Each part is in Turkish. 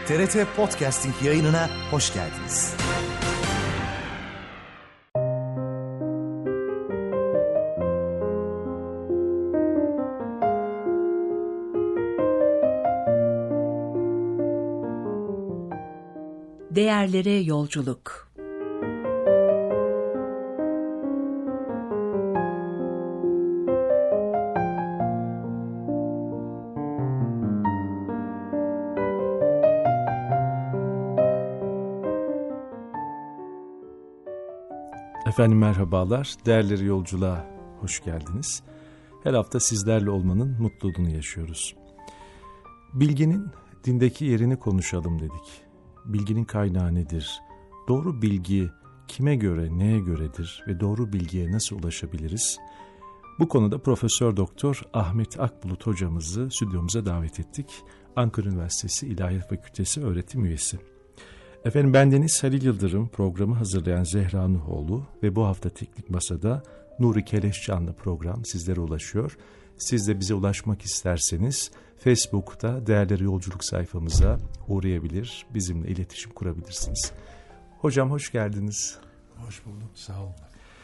TRT Podcasting yayınına hoş geldiniz. Değerlere yolculuk. Efendim merhabalar, değerleri yolculuğa hoş geldiniz. Her hafta sizlerle olmanın mutluluğunu yaşıyoruz. Bilginin dindeki yerini konuşalım dedik. Bilginin kaynağı nedir? Doğru bilgi kime göre, neye göredir ve doğru bilgiye nasıl ulaşabiliriz? Bu konuda Profesör Doktor Ahmet Akbulut hocamızı stüdyomuza davet ettik. Ankara Üniversitesi İlahiyat Fakültesi öğretim üyesi. Efendim bendeniz Halil Yıldırım, programı hazırlayan Zehra Nuhoğlu ve bu hafta Teknik Masa'da Nuri Keleşcanlı program sizlere ulaşıyor. Siz de bize ulaşmak isterseniz Facebook'ta Değerleri Yolculuk sayfamıza uğrayabilir, bizimle iletişim kurabilirsiniz. Hocam hoş geldiniz. Hoş bulduk, sağ olun.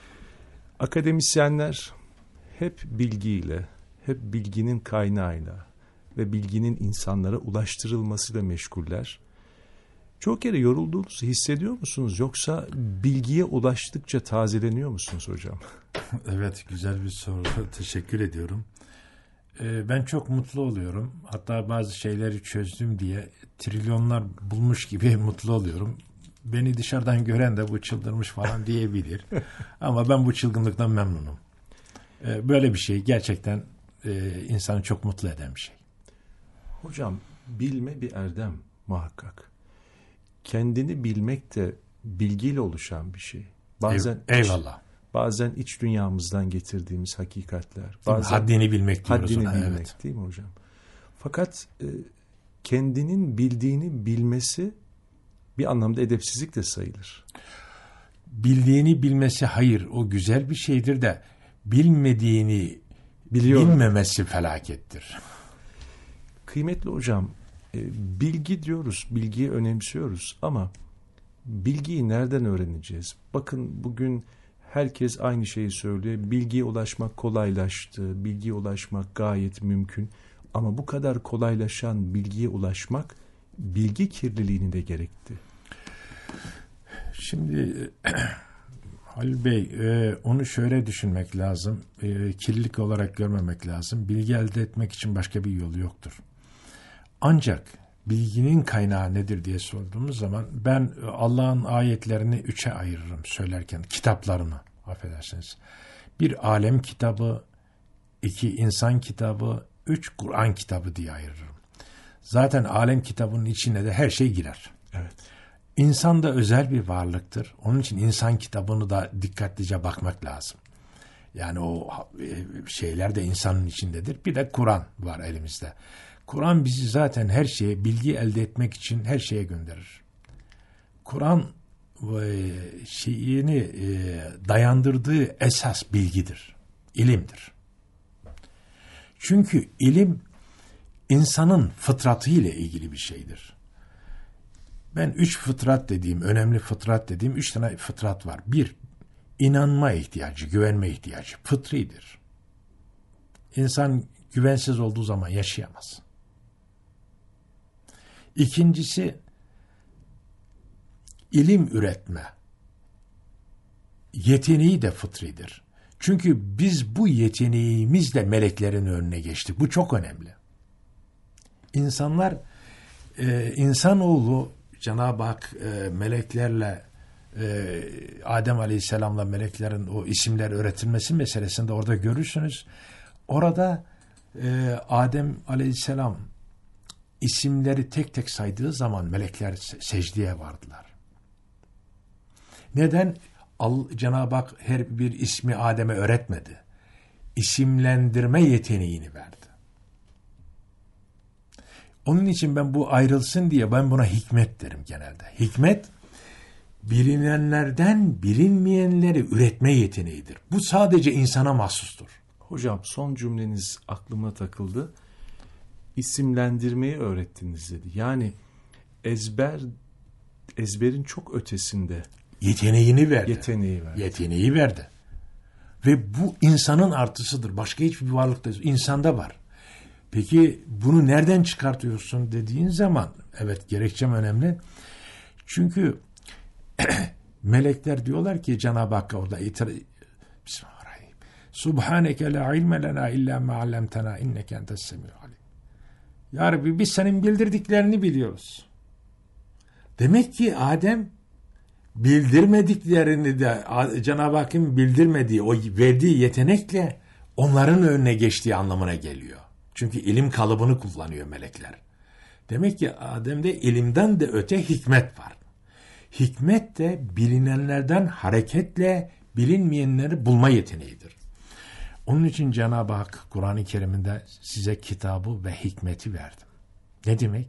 Akademisyenler hep bilgiyle, hep bilginin kaynağıyla ve bilginin insanlara ulaştırılmasıyla meşguller. Çok kere yorulduğunuzu hissediyor musunuz? Yoksa bilgiye ulaştıkça tazeleniyor musunuz hocam? Evet, güzel bir soru. Teşekkür ediyorum. Ben çok mutlu oluyorum. Hatta bazı şeyleri çözdüm diye trilyonlar bulmuş gibi mutlu oluyorum. Beni dışarıdan gören de bu çıldırmış falan diyebilir. Ama ben bu çılgınlıktan memnunum. Böyle bir şey gerçekten insanı çok mutlu eden bir şey. Hocam bilme bir erdem muhakkak. Kendini bilmek de bilgiyle oluşan bir şey. Bazen eyvallah. Bazen iç dünyamızdan getirdiğimiz hakikatler. Bazen haddini bilmek diyoruz haddini ona. bilmek, Evet. değil mi hocam? Fakat kendinin bildiğini bilmesi bir anlamda edepsizlik de sayılır. Bildiğini bilmesi hayır, o güzel bir şeydir de bilmediğini bilmemesi felakettir. Kıymetli hocam, bilgi diyoruz, bilgiyi önemsiyoruz ama bilgiyi nereden öğreneceğiz? Bakın bugün herkes aynı şeyi söylüyor. Bilgiye ulaşmak kolaylaştı, bilgiye ulaşmak gayet mümkün. Ama bu kadar kolaylaşan bilgiye ulaşmak bilgi kirliliğini de gerekti. Şimdi Halil Bey, onu şöyle düşünmek lazım. Kirlilik olarak görmemek lazım. Bilgi elde etmek için başka bir yolu yoktur. Ancak bilginin kaynağı nedir diye sorduğumuz zaman ben Allah'ın ayetlerini 3'e ayırırım söylerken, kitaplarını, affedersiniz. 1 alem kitabı, 2 insan kitabı, 3 Kur'an kitabı diye ayırırım. Zaten alem kitabının içine de her şey girer. Evet. İnsan da özel bir varlıktır. Onun için insan kitabını da dikkatlice bakmak lazım. Yani o şeyler de insanın içindedir. Bir de Kur'an var elimizde. Kur'an bizi zaten her şeye, bilgi elde etmek için her şeye gönderir. Kur'an dayandırdığı esas bilgidir, ilimdir. Çünkü ilim insanın fıtratı ile ilgili bir şeydir. Ben 3 fıtrat dediğim, önemli fıtrat dediğim 3 tane fıtrat var. 1, inanma ihtiyacı, güvenme ihtiyacı, fıtridir. İnsan güvensiz olduğu zaman yaşayamaz. İkincisi, ilim üretme yeteneği de fıtridir. Çünkü biz bu yeteneğimizle meleklerin önüne geçtik. Bu çok önemli. İnsanoğlu Cenab-ı Hak meleklerle Adem Aleyhisselam'la meleklerin o isimler öğretilmesi meselesinde orada görürsünüz. Orada Adem Aleyhisselam isimleri tek tek saydığı zaman melekler secdeye vardılar. Neden? Cenab-ı Hak her bir ismi Adem'e öğretmedi. İsimlendirme yeteneğini verdi. Onun için ben bu ayrılsın diye ben buna hikmet derim genelde. Hikmet, bilinenlerden bilinmeyenleri üretme yeteneğidir. Bu sadece insana mahsustur. Hocam son cümleniz aklıma takıldı. İsimlendirmeyi öğrettiniz dedi. Yani ezberin çok ötesinde Yeteneğini verdi. yeteneği verdi. Ve bu insanın artısıdır. Başka hiçbir varlıkta, insanda var. Peki bunu nereden çıkartıyorsun dediğin zaman, evet, gerekçem önemli. Çünkü melekler diyorlar ki Cenab-ı Hakk'a orada Bismillahirrahmanirrahim. Subhaneke la ilme lena illa ma allamtena inneke entes semiul alim. Ya Rabbi, biz senin bildirdiklerini biliyoruz. Demek ki Adem bildirmediklerini de Cenab-ı Hakk'ın bildirmediği, o verdiği yetenekle onların önüne geçtiği anlamına geliyor. Çünkü ilim kalıbını kullanıyor melekler. Demek ki Adem'de ilimden de öte hikmet var. Hikmet de bilinenlerden hareketle bilinmeyenleri bulma yeteneğidir. Onun için Cenab-ı Hak Kur'an-ı Kerim'inde size kitabı ve hikmeti verdim. Ne demek?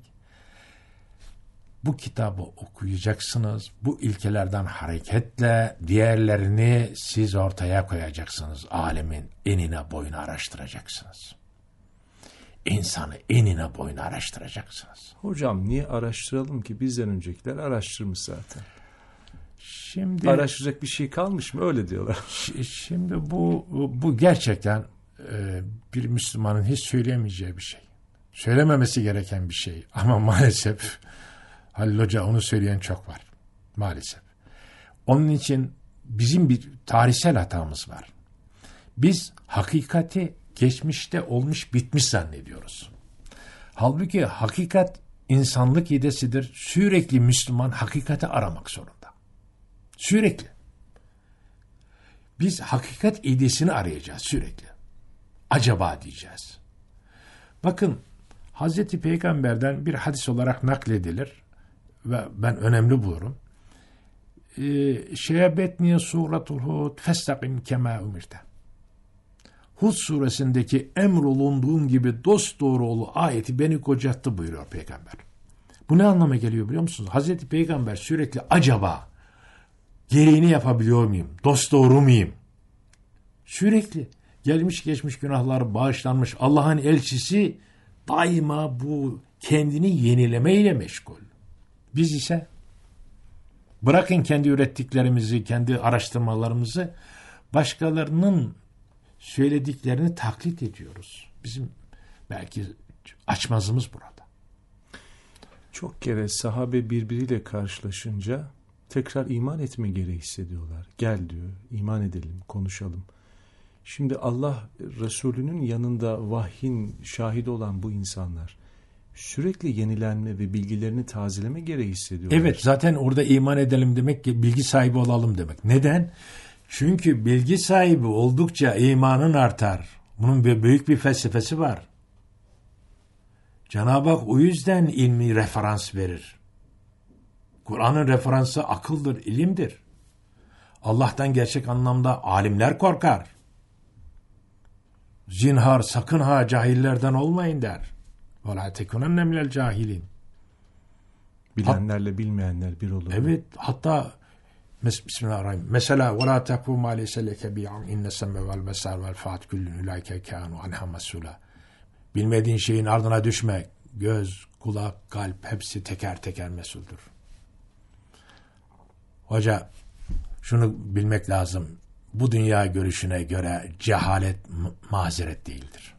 Bu kitabı okuyacaksınız. Bu ilkelerden hareketle diğerlerini siz ortaya koyacaksınız. Alemin enine boyuna araştıracaksınız. İnsanı enine boyuna araştıracaksınız. Hocam niye araştıralım ki? Bizden öncekiler araştırmış zaten. Şimdi araştıracak bir şey kalmış mı? Öyle diyorlar. Şimdi bu gerçekten bir Müslümanın hiç söyleyemeyeceği bir şey. Söylememesi gereken bir şey. Ama maalesef Halil Hoca onu söyleyen çok var. Maalesef. Onun için bizim bir tarihsel hatamız var. Biz hakikati geçmişte olmuş bitmiş zannediyoruz. Halbuki hakikat insanlık idesidir. Sürekli Müslüman hakikati aramak zorunda. Sürekli. Biz hakikat idesini arayacağız sürekli. Acaba diyeceğiz. Bakın, Hazreti Peygamber'den bir hadis olarak nakledilir ve ben önemli bulurum. Şe'betniye suratul Hud festakim kema umirte. Hud suresindeki emrolunduğun gibi dosdoğru ayeti beni kocattı buyuruyor Peygamber. Bu ne anlama geliyor biliyor musunuz? Hazreti Peygamber sürekli acaba gereğini yapabiliyor muyum? Dosdoğru muyum? Sürekli gelmiş geçmiş günahlar bağışlanmış Allah'ın elçisi daima bu kendini yenilemeyle meşgul. Biz ise bırakın kendi ürettiklerimizi, kendi araştırmalarımızı, başkalarının söylediklerini taklit ediyoruz. Bizim belki açmazımız burada. Çok kere sahabe birbiriyle karşılaşınca tekrar iman etme gereği hissediyorlar. Gel diyor, iman edelim, konuşalım. Şimdi Allah Resulü'nün yanında vahyin şahidi olan bu insanlar sürekli yenilenme ve bilgilerini tazeleme gereği hissediyorlar. Evet, zaten orada iman edelim demek ki bilgi sahibi olalım demek. Neden? Çünkü bilgi sahibi oldukça imanın artar. Bunun büyük bir felsefesi var. Cenab-ı Hak o yüzden ilmi referans verir. Kur'an'ın referansı akıldır, ilimdir. Allah'tan gerçek anlamda alimler korkar. Zinhar, sakın ha cahillerden olmayın der. وَلَا تَكُنَنَّ مِنَ الْجَاهِلِينَ. Bilenlerle bilmeyenler bir olur. Evet, hatta Bismillahirrahmanirrahim. Mesela وَلَا تَقْفُوا مَا لَيْسَ لَكَ بِعِلْمٍ اِنَّ السَّمْعَ وَالْبَصَرَ وَالْفُؤَادَ كُلٌّ اُولَٰئِكَ كَانُوا عَنْهُ مَسْئُولًا. Bilmediğin şeyin ardına düşme. Göz, kulak, kalp hepsi teker teker mesuldür. Hoca, şunu bilmek lazım. Bu dünya görüşüne göre cehalet mazeret değildir.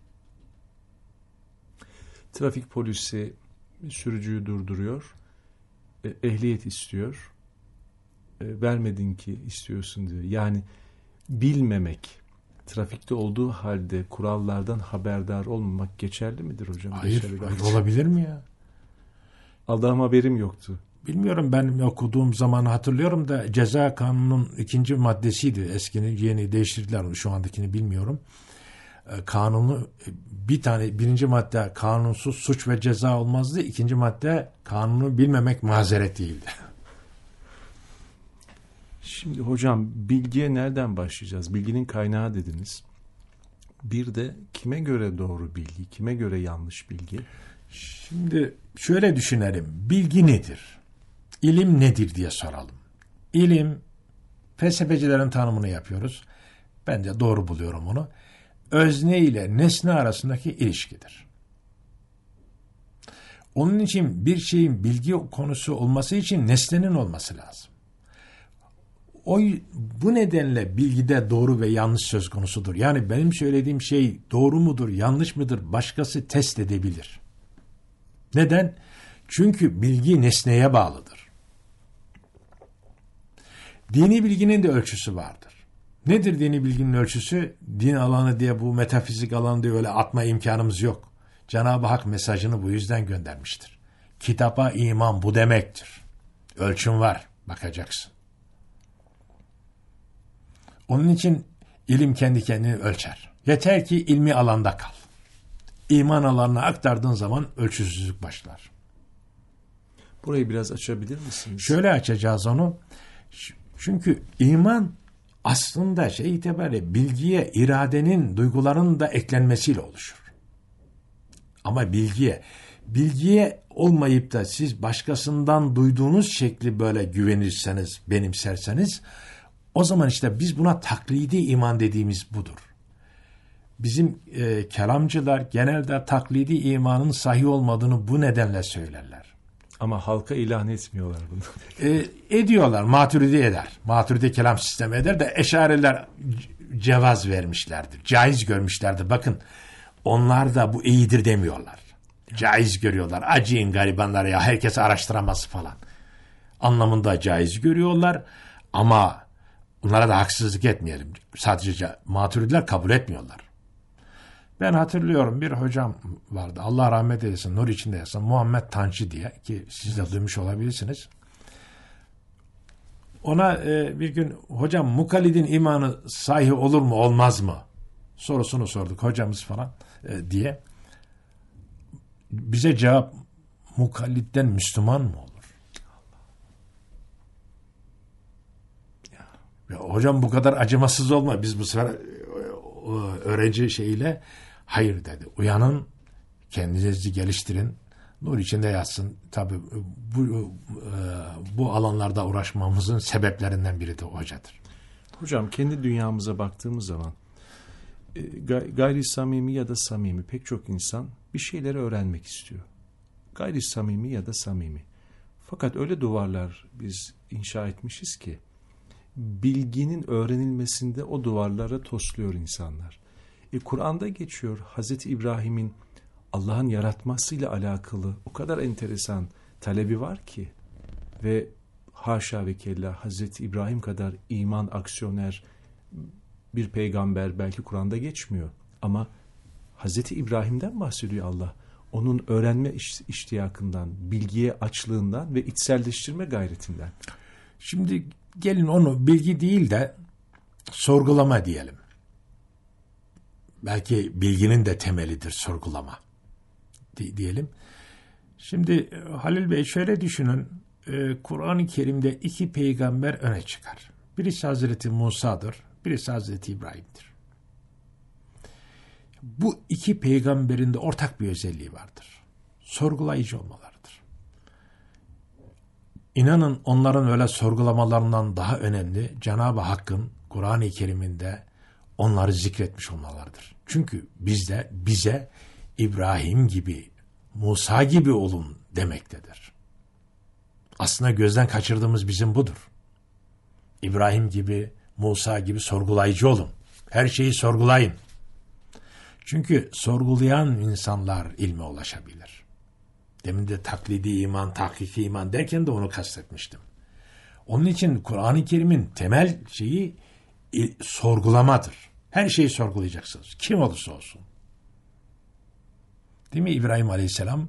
Trafik polisi sürücüyü durduruyor. Ehliyet istiyor. Vermedin ki istiyorsun diyor. Yani bilmemek, trafikte olduğu halde kurallardan haberdar olmamak geçerli midir hocam? Hayır, olabilir mi ya? Allah'ım haberim yoktu. Bilmiyorum, ben okuduğum zamanı hatırlıyorum da ceza kanunun 2. maddesiydi. Eskinin yeni değiştirdiler, şu andakini bilmiyorum. Kanunu birinci madde kanunsuz suç ve ceza olmazdı. 2. madde kanunu bilmemek mazeret değildi. Şimdi hocam bilgiye nereden başlayacağız? Bilginin kaynağı dediniz. Bir de kime göre doğru bilgi, kime göre yanlış bilgi? Şimdi şöyle düşünelim. Bilgi nedir? İlim nedir diye soralım. İlim, felsefecilerin tanımını yapıyoruz. Ben de doğru buluyorum onu. Özne ile nesne arasındaki ilişkidir. Onun için bir şeyin bilgi konusu olması için nesnenin olması lazım. Bu nedenle bilgide doğru ve yanlış söz konusudur. Yani benim söylediğim şey doğru mudur, yanlış mıdır başkası test edebilir. Neden? Çünkü bilgi nesneye bağlıdır. Dini bilginin de ölçüsü vardır. Nedir dini bilginin ölçüsü? Din alanı diye, bu metafizik alanı diye öyle atma imkanımız yok. Cenab-ı Hak mesajını bu yüzden göndermiştir. Kitaba iman bu demektir. Ölçüm var, bakacaksın. Onun için ilim kendi kendini ölçer. Yeter ki ilmi alanda kal. İman alanına aktardığın zaman ölçüsüzlük başlar. Burayı biraz açabilir misiniz? Şöyle açacağız onu. Çünkü iman aslında itibariyle bilgiye, iradenin, duyguların da eklenmesiyle oluşur. Ama bilgiye olmayıp da siz başkasından duyduğunuz şekli böyle güvenirseniz, benimserseniz, o zaman işte biz buna taklidi iman dediğimiz budur. Bizim kelamcılar genelde taklidi imanın sahih olmadığını bu nedenle söylerler. Ama halka ilan etmiyorlar bunu. Ediyorlar, Maturidi eder. Maturidi kelam sistemi eder de Eşariler cevaz vermişlerdir. Caiz görmüşlerdir. Bakın, onlar da bu iyidir demiyorlar. Caiz görüyorlar. Acıyın garibanlara ya, herkes araştıramaz falan anlamında caiz görüyorlar. Ama bunlara da haksızlık etmeyelim. Sadece Maturidiler kabul etmiyorlar. Ben hatırlıyorum, bir hocam vardı. Allah rahmet eylesin, nur içinde yatsın. Muhammed Tançı diye, ki siz de duymuş olabilirsiniz. Ona bir gün hocam mukallidin imanı sahih olur mu olmaz mı sorusunu sorduk hocamız falan diye. Bize cevap, mukallitten Müslüman mı olur? Ya, hocam bu kadar acımasız olma. Biz bu sefer öğrenci şeyiyle hayır dedi. Uyanın, kendinizi geliştirin, nur içinde yatsın. Tabii bu alanlarda uğraşmamızın sebeplerinden biri de hocadır. Hocam, kendi dünyamıza baktığımız zaman gayri samimi ya da samimi pek çok insan bir şeyleri öğrenmek istiyor. Gayri samimi ya da samimi. Fakat öyle duvarlar biz inşa etmişiz ki bilginin öğrenilmesinde o duvarlara tosluyor insanlar. Kur'an'da geçiyor, Hazreti İbrahim'in Allah'ın yaratmasıyla alakalı o kadar enteresan talebi var ki ve haşa ve kella Hazreti İbrahim kadar iman aksiyoner bir peygamber belki Kur'an'da geçmiyor. Ama Hazreti İbrahim'den bahsediyor Allah. Onun öğrenme iştiyakından, bilgiye açlığından ve içselleştirme gayretinden. Şimdi gelin onu bilgi değil de sorgulama diyelim. Belki bilginin de temelidir sorgulama diyelim. Şimdi Halil Bey şöyle düşünün. Kur'an-ı Kerim'de iki peygamber öne çıkar. Birisi Hazreti Musa'dır, birisi Hazreti İbrahim'dir. Bu iki peygamberin de ortak bir özelliği vardır. Sorgulayıcı olmalarıdır. İnanın onların öyle sorgulamalarından daha önemli Cenab-ı Hakk'ın Kur'an-ı Kerim'inde onları zikretmiş olmalarıdır. Çünkü bize İbrahim gibi, Musa gibi olun demektedir. Aslında gözden kaçırdığımız bizim budur. İbrahim gibi, Musa gibi sorgulayıcı olun. Her şeyi sorgulayın. Çünkü sorgulayan insanlar ilme ulaşabilir. Demin de taklidi iman, tahkiki iman derken de onu kastetmiştim. Onun için Kur'an-ı Kerim'in temel şeyi sorgulamadır. Her şeyi sorgulayacaksınız. Kim olursa olsun. Değil mi İbrahim Aleyhisselam?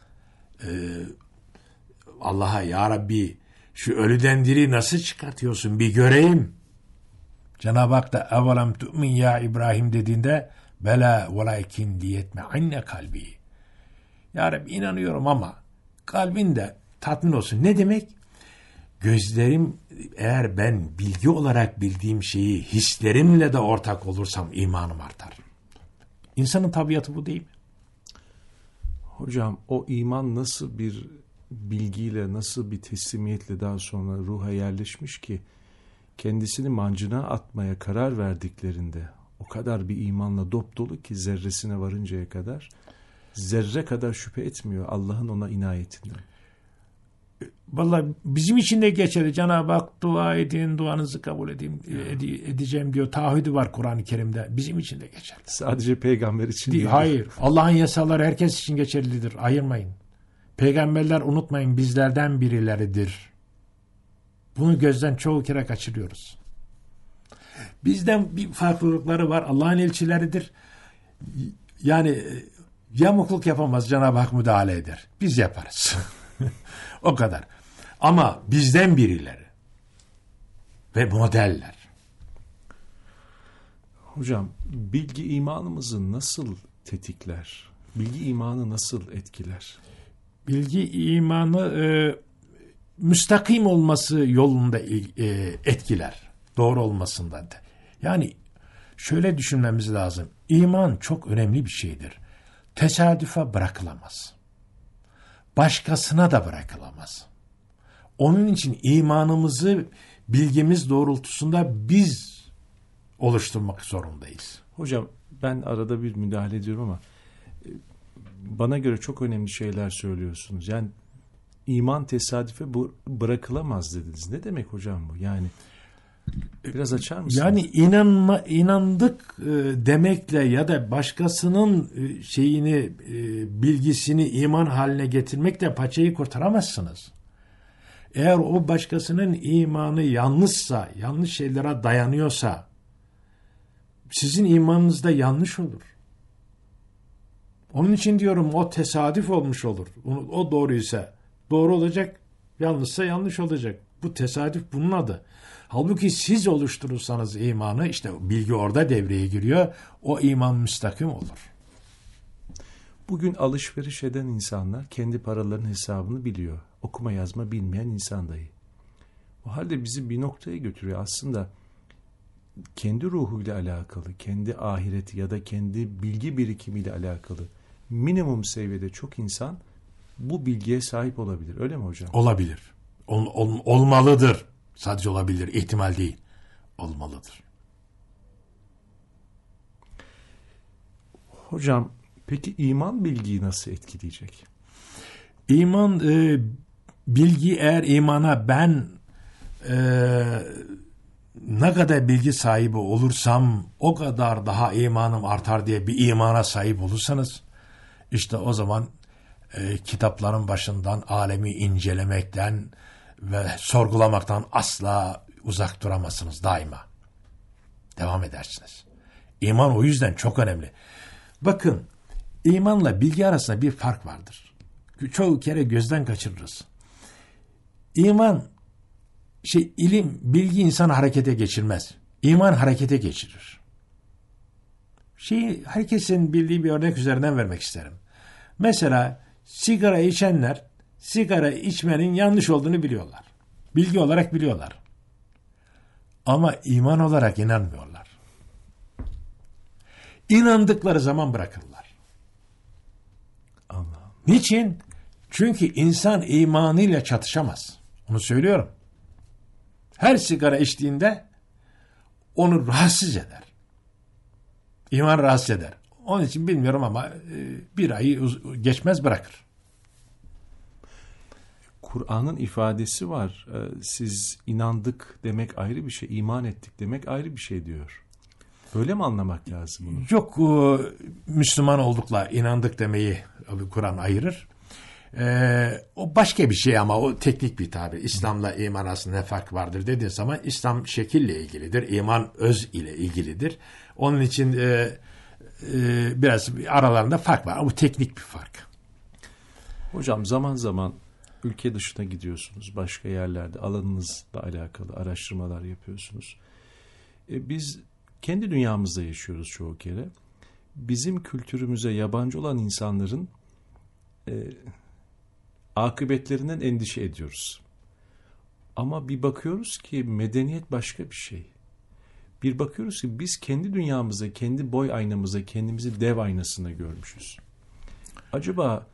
Allah'a, ya Rabbi şu ölüden diri nasıl çıkartıyorsun bir göreyim. Cenab-ı Hak da evelem tu'min ya İbrahim dediğinde bela velakin liyetme anne kalbi. Ya Rabbi inanıyorum ama kalbin de tatmin olsun. Ne demek? Gözlerim, eğer ben bilgi olarak bildiğim şeyi hislerimle de ortak olursam imanım artar. İnsanın tabiatı bu değil mi? Hocam, o iman nasıl bir bilgiyle, nasıl bir teslimiyetle daha sonra ruha yerleşmiş ki kendisini mancına atmaya karar verdiklerinde o kadar bir imanla dop dolu ki zerresine varıncaya kadar zerre kadar şüphe etmiyor Allah'ın ona inayetinden. Vallahi bizim için de geçerli. Cenab-ı Hak dua edin, duanızı kabul edeceğim diyor. Taahhüdü var Kur'an-ı Kerim'de. Bizim için de geçerli. Sadece peygamber için değil. Hayır. Allah'ın yasaları herkes için geçerlidir. Ayırmayın. Peygamberler unutmayın bizlerden birileridir. Bunu gözden çoğu kere kaçırıyoruz. Bizden bir farklılıkları var. Allah'ın elçileridir. Yani yamukluk yapamaz. Cenab-ı Hak müdahale eder. Biz yaparız. O kadar. Ama bizden birileri ve modeller. Hocam, bilgi imanımızı nasıl tetikler? Bilgi imanı nasıl etkiler? Bilgi imanı müstakim olması yolunda etkiler. Doğru olmasından da. Yani şöyle düşünmemiz lazım. İman çok önemli bir şeydir. Tesadüfe bırakılamaz. Başkasına da bırakılamaz. Onun için imanımızı bilgimiz doğrultusunda biz oluşturmak zorundayız. Hocam, ben arada bir müdahale ediyorum ama bana göre çok önemli şeyler söylüyorsunuz. Yani iman tesadüfe bırakılamaz dediniz. Ne demek hocam bu? Yani biraz açar mısınız? Yani inandık demekle ya da başkasının bilgisini iman haline getirmekle paçayı kurtaramazsınız. Eğer o başkasının imanı yanlışsa, yanlış şeylere dayanıyorsa sizin imanınız da yanlış olur. Onun için diyorum o tesadüf olmuş olur. O doğruysa doğru olacak, yanlışsa yanlış olacak. Bu tesadüf bunun adı. Halbuki siz oluşturursanız imanı, işte bilgi orada devreye giriyor. O iman müstakim olur. Bugün alışveriş eden insanlar kendi paralarının hesabını biliyor. Okuma yazma bilmeyen insan dahi. O halde bizi bir noktaya götürüyor. Aslında kendi ruhuyla alakalı, kendi ahireti ya da kendi bilgi birikimiyle alakalı minimum seviyede çok insan bu bilgiye sahip olabilir. Öyle mi hocam? Olabilir. Olmalıdır. Sadece olabilir. İhtimal değil. Olmalıdır. Hocam, peki iman bilgiyi nasıl etkileyecek? İman bilgi, eğer imana ben ne kadar bilgi sahibi olursam o kadar daha imanım artar diye bir imana sahip olursanız işte o zaman kitapların başından alemi incelemekten ve sorgulamaktan asla uzak duramazsınız daima. Devam edersiniz. İman o yüzden çok önemli. Bakın, imanla bilgi arasında bir fark vardır. Çoğu kere gözden kaçırırız. İman, ilim, bilgi insanı harekete geçirmez. İman harekete geçirir. Herkesin bildiği bir örnek üzerinden vermek isterim. Mesela sigara içenler sigara içmenin yanlış olduğunu biliyorlar. Bilgi olarak biliyorlar. Ama iman olarak inanmıyorlar. İnandıkları zaman bırakırlar. Allah. Niçin? Çünkü insan imanıyla çatışamaz. Onu söylüyorum. Her sigara içtiğinde onu rahatsız eder. İman rahatsız eder. Onun için bilmiyorum ama bir ayı geçmez bırakır. Kur'an'ın ifadesi var. Siz inandık demek ayrı bir şey, iman ettik demek ayrı bir şey diyor. Böyle mi anlamak lazım bunu? Yok, Müslüman oldukla inandık demeyi Kur'an ayırır. O başka bir şey ama o teknik bir tabir. İslam'la iman arasında ne fark vardır dediğin zaman İslam şekille ilgilidir. İman öz ile ilgilidir. Onun için biraz aralarında fark var. Bu teknik bir fark. Hocam, zaman zaman ülke dışına gidiyorsunuz. Başka yerlerde alanınızla alakalı araştırmalar yapıyorsunuz. Biz kendi dünyamızda yaşıyoruz çoğu kere. Bizim kültürümüze yabancı olan insanların akıbetlerinden endişe ediyoruz. Ama bir bakıyoruz ki medeniyet başka bir şey. Bir bakıyoruz ki biz kendi dünyamızda, kendi boy aynamızda kendimizi dev aynasında görmüşüz. Acaba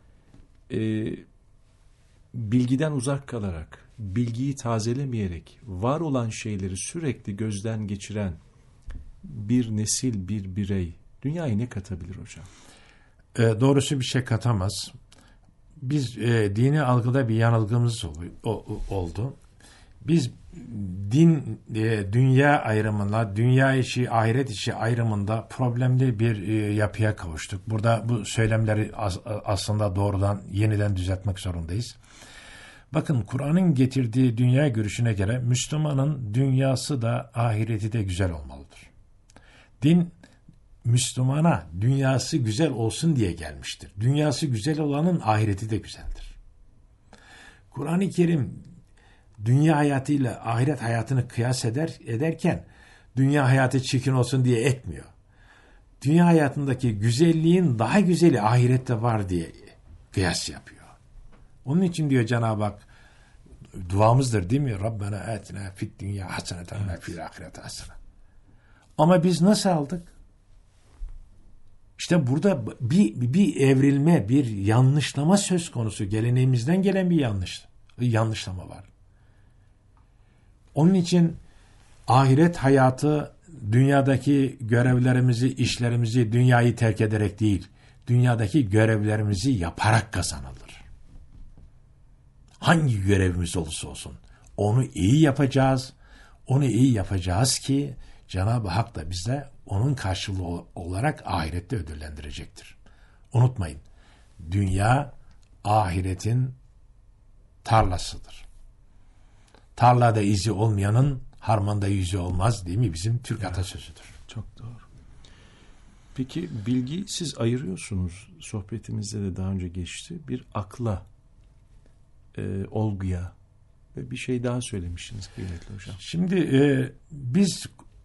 bilgiden uzak kalarak, bilgiyi tazelemeyerek, var olan şeyleri sürekli gözden geçiren bir nesil, bir birey dünyaya ne katabilir hocam? doğrusu bir şey katamaz. Biz dini algıda bir yanılgımız oldu. Biz din, dünya ayrımına, dünya işi, ahiret işi ayrımında problemli bir yapıya kavuştuk. Burada bu söylemleri aslında doğrudan yeniden düzeltmek zorundayız. Bakın, Kur'an'ın getirdiği dünya görüşüne göre Müslümanın dünyası da ahireti de güzel olmalıdır. Din, Müslümana dünyası güzel olsun diye gelmiştir. Dünyası güzel olanın ahireti de güzeldir. Kur'an-ı Kerim dünya hayatıyla ahiret hayatını kıyas ederken dünya hayatı çirkin olsun diye etmiyor. Dünya hayatındaki güzelliğin daha güzeli ahirette var diye kıyas yapıyor. Onun için diyor Cenab-ı Hak, duamızdır değil mi? Rabbena atina fid dünya haseneten ve fil ahireti hasene. Ama biz nasıl aldık? İşte burada bir evrilme, bir yanlışlama söz konusu. Geleneğimizden gelen bir yanlışlama var. Onun için ahiret hayatı dünyadaki görevlerimizi, işlerimizi dünyayı terk ederek değil, dünyadaki görevlerimizi yaparak kazanılır. Hangi görevimiz olursa olsun onu iyi yapacağız. Onu iyi yapacağız ki Cenab-ı Hak da bize onun karşılığı olarak ahirette ödüllendirecektir. Unutmayın, dünya ahiretin tarlasıdır. Tarlada izi olmayanın harmanda yüzü olmaz, değil mi? Bizim Türk atasözüdür. Çok doğru. Peki bilgi siz ayırıyorsunuz. Sohbetimizde de daha önce geçti. Bir akla, olguya ve bir şey daha söylemiştiniz kıymetli hocam. Şimdi biz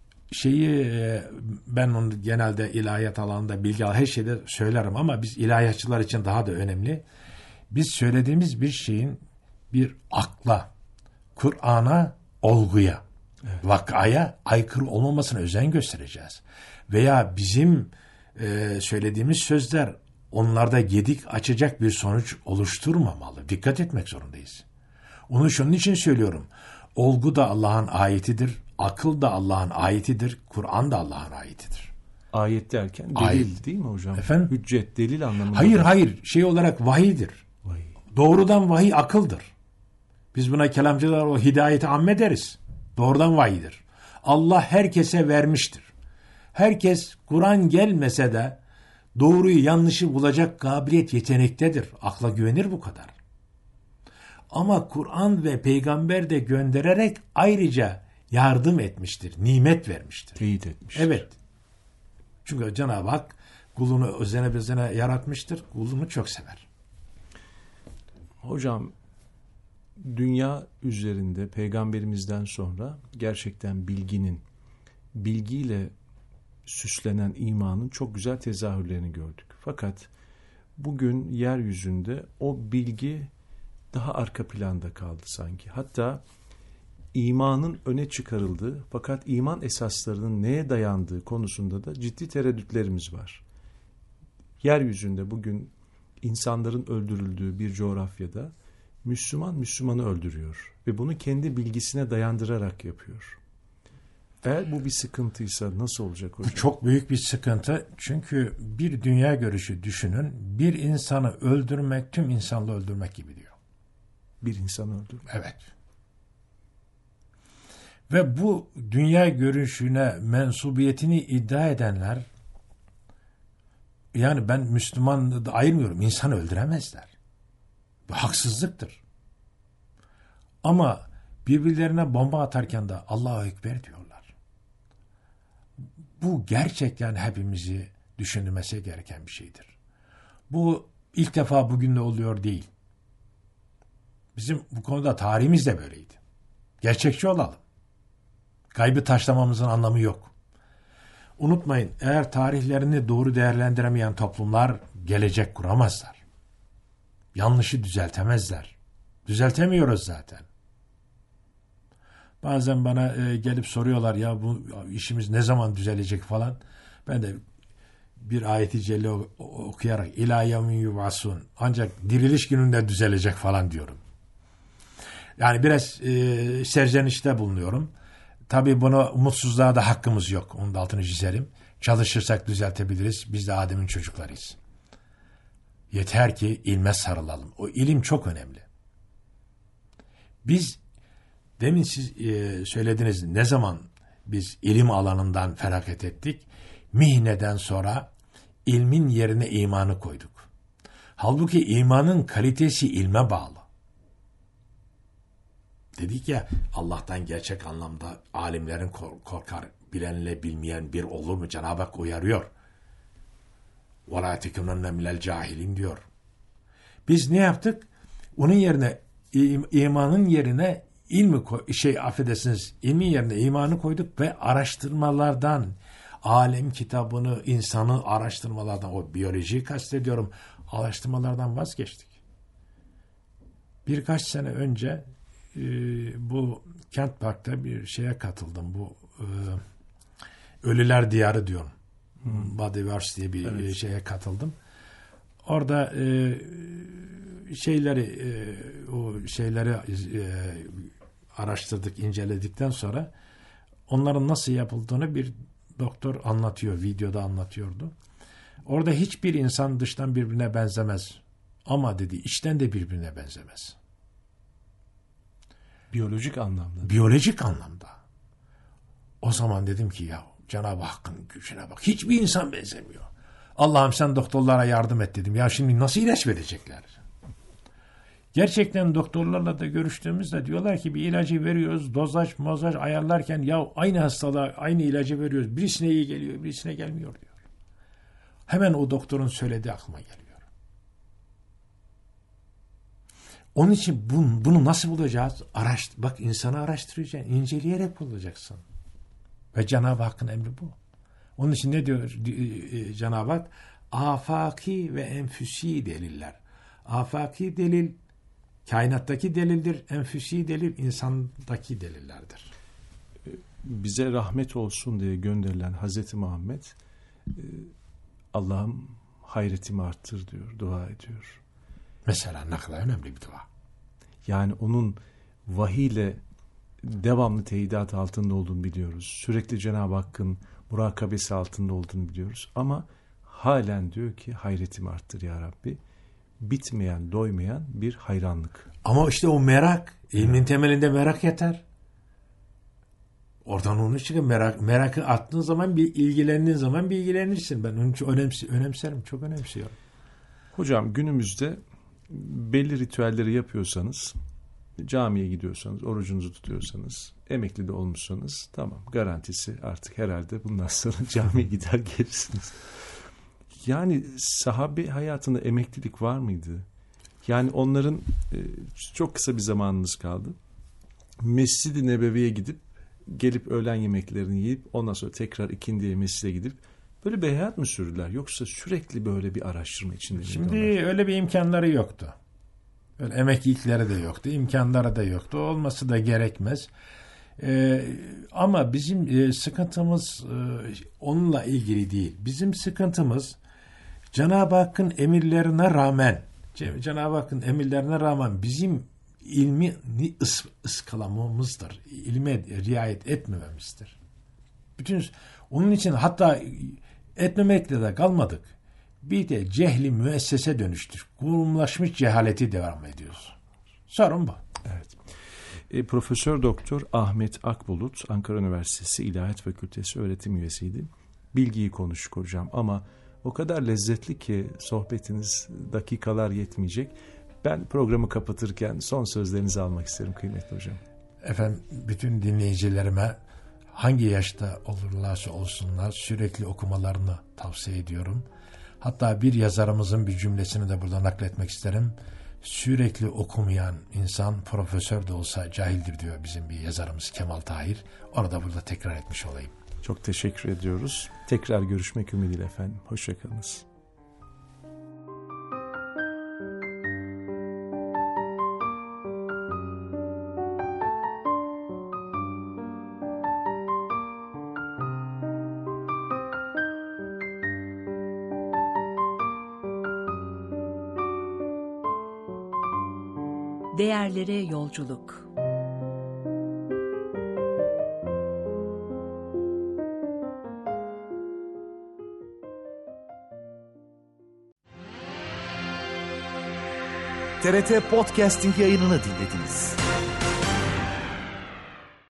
ben onu genelde ilahiyat alanında bilgi her şeyde söylerim ama biz ilahiyatçılar için daha da önemli. Biz söylediğimiz bir şeyin bir akla, Kur'an'a, olguya, vakaya aykırı olmamasına özen göstereceğiz. Veya bizim söylediğimiz sözler onlarda gedik açacak bir sonuç oluşturmamalı. Dikkat etmek zorundayız. Onu şunun için söylüyorum. Olgu da Allah'ın ayetidir. Akıl da Allah'ın ayetidir. Kur'an da Allah'ın ayetidir. Ayet derken delil değil mi hocam? Efendim? Hüccet, delil anlamında. Hayır. Şey olarak vahiydir. Vahiy. Doğrudan vahiy akıldır. Biz buna kelamcılar o hidayeti amme deriz. Doğrudan vahiydir. Allah herkese vermiştir. Herkes Kur'an gelmese de doğruyu yanlışı bulacak kabiliyet yetenektedir. Akla güvenir bu kadar. Ama Kur'an ve peygamber de göndererek ayrıca yardım etmiştir. Nimet vermiştir. Teyit etmiştir. Evet. Çünkü Cenab-ı Hak kulunu özene bezene yaratmıştır. Kulunu çok sever. Hocam, dünya üzerinde peygamberimizden sonra gerçekten bilgiyle süslenen imanın çok güzel tezahürlerini gördük. Fakat bugün yeryüzünde o bilgi daha arka planda kaldı sanki. Hatta imanın öne çıkarıldığı fakat iman esaslarının neye dayandığı konusunda da ciddi tereddütlerimiz var. Yeryüzünde bugün insanların öldürüldüğü bir coğrafyada Müslüman Müslümanı öldürüyor ve bunu kendi bilgisine dayandırarak yapıyor. Eğer bu bir sıkıntıysa nasıl olacak hocam? Bu çok büyük bir sıkıntı. Çünkü bir dünya görüşü düşünün. Bir insanı öldürmek tüm insanlığı öldürmek gibi diyor. Bir insanı öldürmek. Evet. Ve bu dünya görüşüne mensubiyetini iddia edenler, yani ben Müslümanı da ayırmıyorum, insanı öldüremezler. Bu haksızlıktır. Ama birbirlerine bomba atarken de Allahu Ekber diyorlar. Bu gerçekten hepimizi düşünülmesi gereken bir şeydir. Bu ilk defa bugün de oluyor değil. Bizim bu konuda tarihimiz de böyleydi. Gerçekçi olalım. Kaybı taşlamamızın anlamı yok. Unutmayın, eğer tarihlerini doğru değerlendiremeyen toplumlar gelecek kuramazlar. Yanlışı düzeltemezler. Düzeltemiyoruz zaten. Bazen bana gelip soruyorlar, ya bu işimiz ne zaman düzelecek falan. Ben de bir ayeti celle okuyarak ilâ yevmin yub'asûn, ancak diriliş gününde düzelecek falan diyorum. Yani biraz serzenişte bulunuyorum. Tabii bunu umutsuzluğa da hakkımız yok. Onun da altını çizelim. Çalışırsak düzeltebiliriz. Biz de Adem'in çocuklarıyız. Yeter ki ilme sarılalım. O ilim çok önemli. Biz demin siz söylediniz, ne zaman biz ilim alanından feragat ettik? Mihneden sonra ilmin yerine imanı koyduk. Halbuki imanın kalitesi ilme bağlı. Dedik ya, Allah'tan gerçek anlamda alimlerin korkar, bilenle bilmeyen bir olur mu? Cenab-ı Hak uyarıyor. وَلَا تَكُنَنَّ مِنَ الْجَاهِلِينَ diyor. Biz ne yaptık? Onun yerine, imanın yerine ilmin yerine imanı koyduk ve araştırmalardan, alem kitabını, insanı araştırmalardan, o biyolojiyi kastediyorum, araştırmalardan vazgeçtik. Birkaç sene önce bu Kent Park'ta bir şeye katıldım. Bu Ölüler Diyarı diyorum. Bodyverse diye bir şeye katıldım. Orada şeyleri araştırdık, inceledikten sonra onların nasıl yapıldığını bir doktor anlatıyor, videoda anlatıyordu. Orada hiçbir insan dıştan birbirine benzemez. Ama dedi, içten de birbirine benzemez. Biyolojik anlamda. Biyolojik anlamda. O zaman dedim ki ya Cenab-ı Hakk'ın gücüne bak. Hiçbir insan benzemiyor. Allah'ım sen doktorlara yardım et dedim. Ya şimdi nasıl ilaç verecekler? Gerçekten doktorlarla da görüştüğümüzde diyorlar ki bir ilacı veriyoruz. Dozaj ayarlarken ya aynı hastalığa aynı ilacı veriyoruz. Birisine iyi geliyor, birisine gelmiyor diyor. Hemen o doktorun söylediği aklıma geliyor. Onun için bunu nasıl bulacağız? Bak, insanı araştıracaksın, inceleyerek bulacaksın. Ve Cenab-ı Hakk'ın emri bu. Onun için ne diyor Cenab-ı Hak? Afaki ve enfüsi deliller. Afaki delil kainattaki delildir. Enfüsi delil insandaki delillerdir. Bize rahmet olsun diye gönderilen Hazreti Muhammed Allah'ım hayretimi arttır diyor, dua ediyor. Mesela ne kadar önemli bir dua. Yani onun vahiyle devamlı teyidat altında olduğunu biliyoruz. Sürekli Cenab-ı Hakk'ın murakabesi altında olduğunu biliyoruz. Ama halen diyor ki hayretimi arttır ya Rabbi. Bitmeyen, doymayan bir hayranlık. Ama işte o merak, ilmin temelinde merak yeter. Oradan onu çıkıyor. Merakı attığın zaman, bir ilgilendiğin zaman bilgilenirsin. Ben onun için önemserim, çok önemsiyorum. Hocam, günümüzde belli ritüelleri yapıyorsanız, camiye gidiyorsanız, orucunuzu tutuyorsanız, emekli de olmuşsanız tamam, garantisi artık herhalde bundan sonra camiye gider gelirsiniz. Yani sahabe hayatında emeklilik var mıydı? Yani onların çok kısa bir zamanınız kaldı. Mescid-i Nebevi'ye gidip gelip öğlen yemeklerini yiyip ondan sonra tekrar ikindiye mescide gidip böyle bir hayat mı sürdüler? Yoksa sürekli böyle bir araştırma içinde miydi? Şimdi öyle bir imkanları yoktu. Öyle emeklilikleri de yoktu, imkanları da yoktu. Olması da gerekmez. Ama bizim sıkıntımız onunla ilgili değil. Bizim sıkıntımız Cenab-ı Hakk'ın emirlerine rağmen bizim ilmi ıskalamamızdır. İlme riayet etmememizdir. Onun için hatta etmemekle de kalmadık. Bir de cehli müessese dönüştür. Kurumlaşmış cehaleti devam ediyoruz. Sorun bu. Evet. Profesör Doktor Ahmet Akbulut, Ankara Üniversitesi İlahiyat Fakültesi öğretim üyesiydi. Bilgiyi konuştuk hocam ama o kadar lezzetli ki sohbetiniz, dakikalar yetmeyecek. Ben programı kapatırken son sözlerinizi almak isterim kıymetli hocam. Efendim, bütün dinleyicilerime hangi yaşta olurlarsa olsunlar sürekli okumalarını tavsiye ediyorum. Hatta bir yazarımızın bir cümlesini de burada nakletmek isterim. Sürekli okumayan insan profesör de olsa cahildir diyor bizim bir yazarımız Kemal Tahir. Onu da burada tekrar etmiş olayım. Çok teşekkür ediyoruz. Tekrar görüşmek ümidiyle efendim. Hoşça kalınız. Değerlere yolculuk. TRT Podcasting yayınını dinlediniz.